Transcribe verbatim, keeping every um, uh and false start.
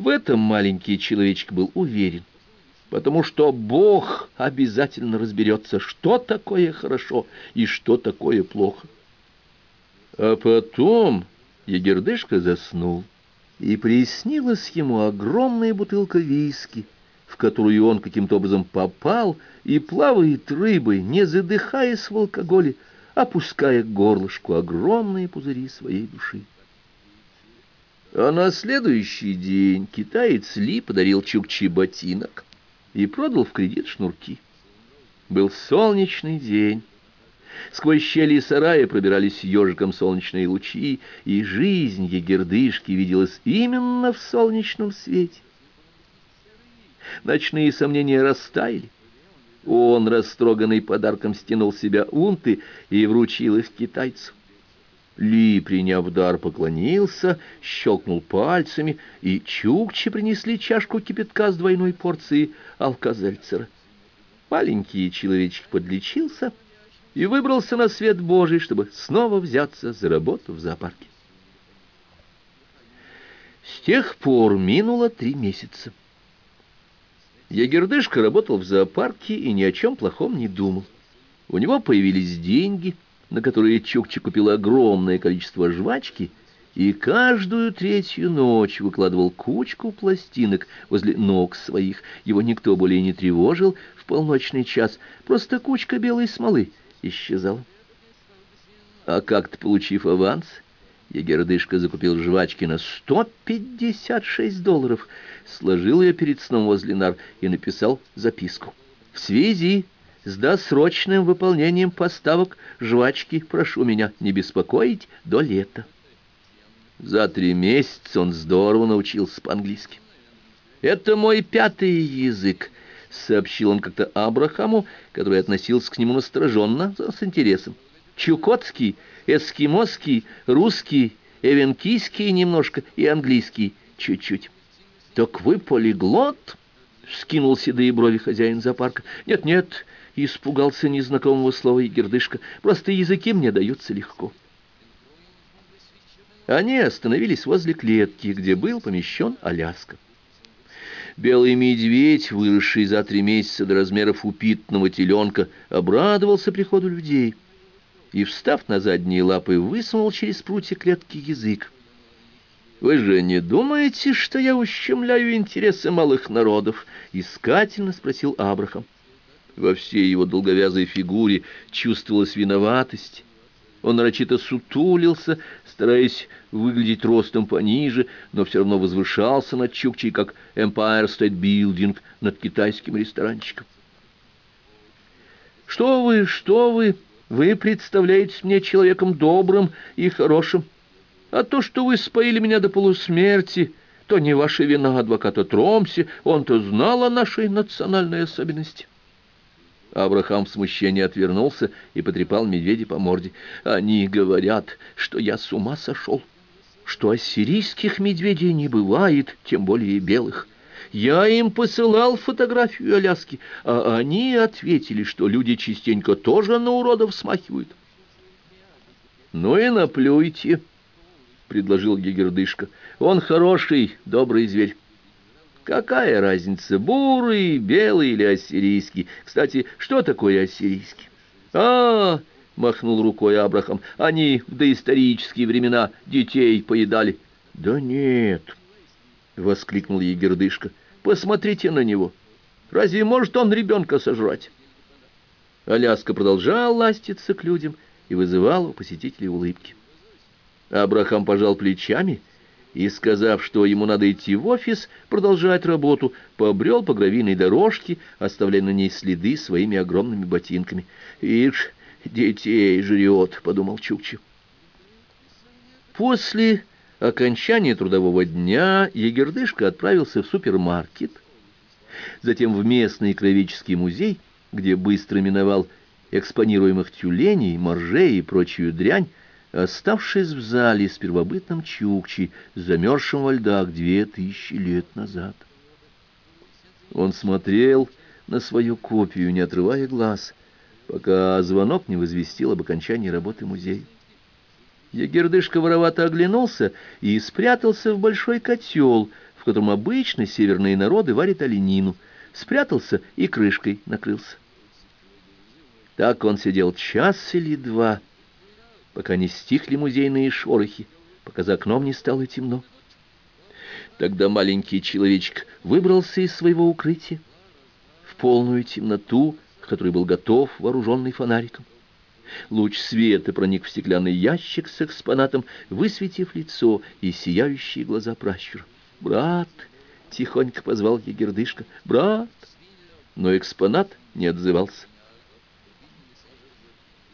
В этом маленький человечек был уверен, потому что Бог обязательно разберется, что такое хорошо и что такое плохо. А потом Егердышка заснул, и приснилась ему огромная бутылка виски, в которую он каким-то образом попал и плавает рыбой, не задыхаясь в алкоголе, опуская к горлышку огромные пузыри своей души. А на следующий день китаец Ли подарил Чукче ботинок и продал в кредит шнурки. Был солнечный день. Сквозь щели сарая пробирались ежиком солнечные лучи, и жизнь Егердышки виделась именно в солнечном свете. Ночные сомнения растаяли. Он, растроганный подарком, стянул с себя унты и вручил их китайцу. Ли, приняв дар, поклонился, щелкнул пальцами, и Чукче принесли чашку кипятка с двойной порцией алка-зельцера. Маленький человечек подлечился и выбрался на свет Божий, чтобы снова взяться за работу в зоопарке. С тех пор минуло три месяца. Егердышка работал в зоопарке и ни о чем плохом не думал. У него появились деньги, на которые Чукче купил огромное количество жвачки, и каждую третью ночь выкладывал кучку пластинок возле ног своих. Его никто более не тревожил в полночный час, просто кучка белой смолы исчезала. А как-то, получив аванс, Егердышка закупил жвачки на сто пятьдесят шесть долларов, сложил ее перед сном возле нар и написал записку. «В связи с досрочным выполнением поставок жвачки прошу меня не беспокоить до лета». За три месяца он здорово научился по-английски. «Это мой пятый язык», — сообщил он как-то Абрахаму, который относился к нему настороженно, с интересом. «Чукотский, эскимосский, русский, эвенкийский немножко и английский чуть-чуть». «Так вы полиглот?» — вскинул седые брови хозяин зоопарка. «Нет-нет», — испугался незнакомого слова Егердышка, — «просто языки мне даются легко». Они остановились возле клетки, где был помещен Аляска. Белый медведь, выросший за три месяца до размеров упитанного теленка, обрадовался приходу людей и, встав на задние лапы, высунул через прутья клетки язык. «Вы же не думаете, что я ущемляю интересы малых народов?» — искательно спросил Абрахам. Во всей его долговязой фигуре чувствовалась виноватость. Он нарочито сутулился, стараясь выглядеть ростом пониже, но все равно возвышался над Чукчей, как Empire State Building над китайским ресторанчиком. «Что вы, что вы? Вы представляетесь мне человеком добрым и хорошим. А то, что вы споили меня до полусмерти, то не ваша вина адвоката Тромси, он-то знал о нашей национальной особенности». Абрахам в смущении отвернулся и потрепал медведя по морде. «Они говорят, что я с ума сошел, что ассирийских медведей не бывает, тем более белых. Я им посылал фотографию Аляски, а они ответили, что люди частенько тоже на уродов смахивают». «Ну и наплюйте», — предложил Егердышка. «Он хороший, добрый зверь. Какая разница, бурый, белый или ассирийский? Кстати, что такое ассирийский?» «А, -а — махнул рукой Абрахам, — они в доисторические времена детей поедали». «Да нет, — воскликнул Егердышка, — посмотрите на него. Разве может он ребенка сожрать?» Аляска продолжал ластиться к людям и вызывал у посетителей улыбки. Абрахам пожал плечами и, сказав, что ему надо идти в офис, продолжать работу, побрел по гравийной дорожке, оставляя на ней следы своими огромными ботинками. «Ишь, детей жрет», — подумал Чукча. После окончания трудового дня Егердышка отправился в супермаркет, затем в местный краеведческий музей, где быстро миновал экспонируемых тюленей, моржей и прочую дрянь, оставшись в зале с первобытным Чукчей, замерзшим во льдах две тысячи лет назад. Он смотрел на свою копию, не отрывая глаз, пока звонок не возвестил об окончании работы музея. Егердышка воровато оглянулся и спрятался в большой котел, в котором обычно северные народы варят оленину, спрятался и крышкой накрылся. Так он сидел час или два, пока не стихли музейные шорохи, пока за окном не стало темно. Тогда маленький человечек выбрался из своего укрытия в полную темноту, к которой был готов, вооруженный фонариком. Луч света проник в стеклянный ящик с экспонатом, высветив лицо и сияющие глаза пращура. «Брат!» — тихонько позвал Егердышка. «Брат!» Но экспонат не отзывался.